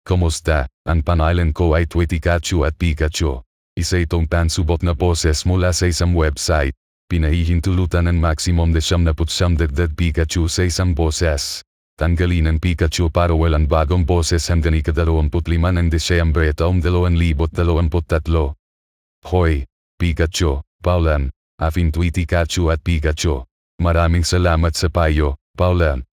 Kumusta? Ang pangalan ko ay Twitikachu at Pikachu. Isa itong pansubok na boses mula sa isang website. Pinahihintulutan ng maximum de 99 Pikachu sa isang boses. Tanggalin ang Pikachu para walang bagong boses hanggang ika-25 ng Desyembre taong 2023. Hoy, Pikachu, Paulan, Twitikachu at Pikachu. Maraming salamat sa payo, Paulan.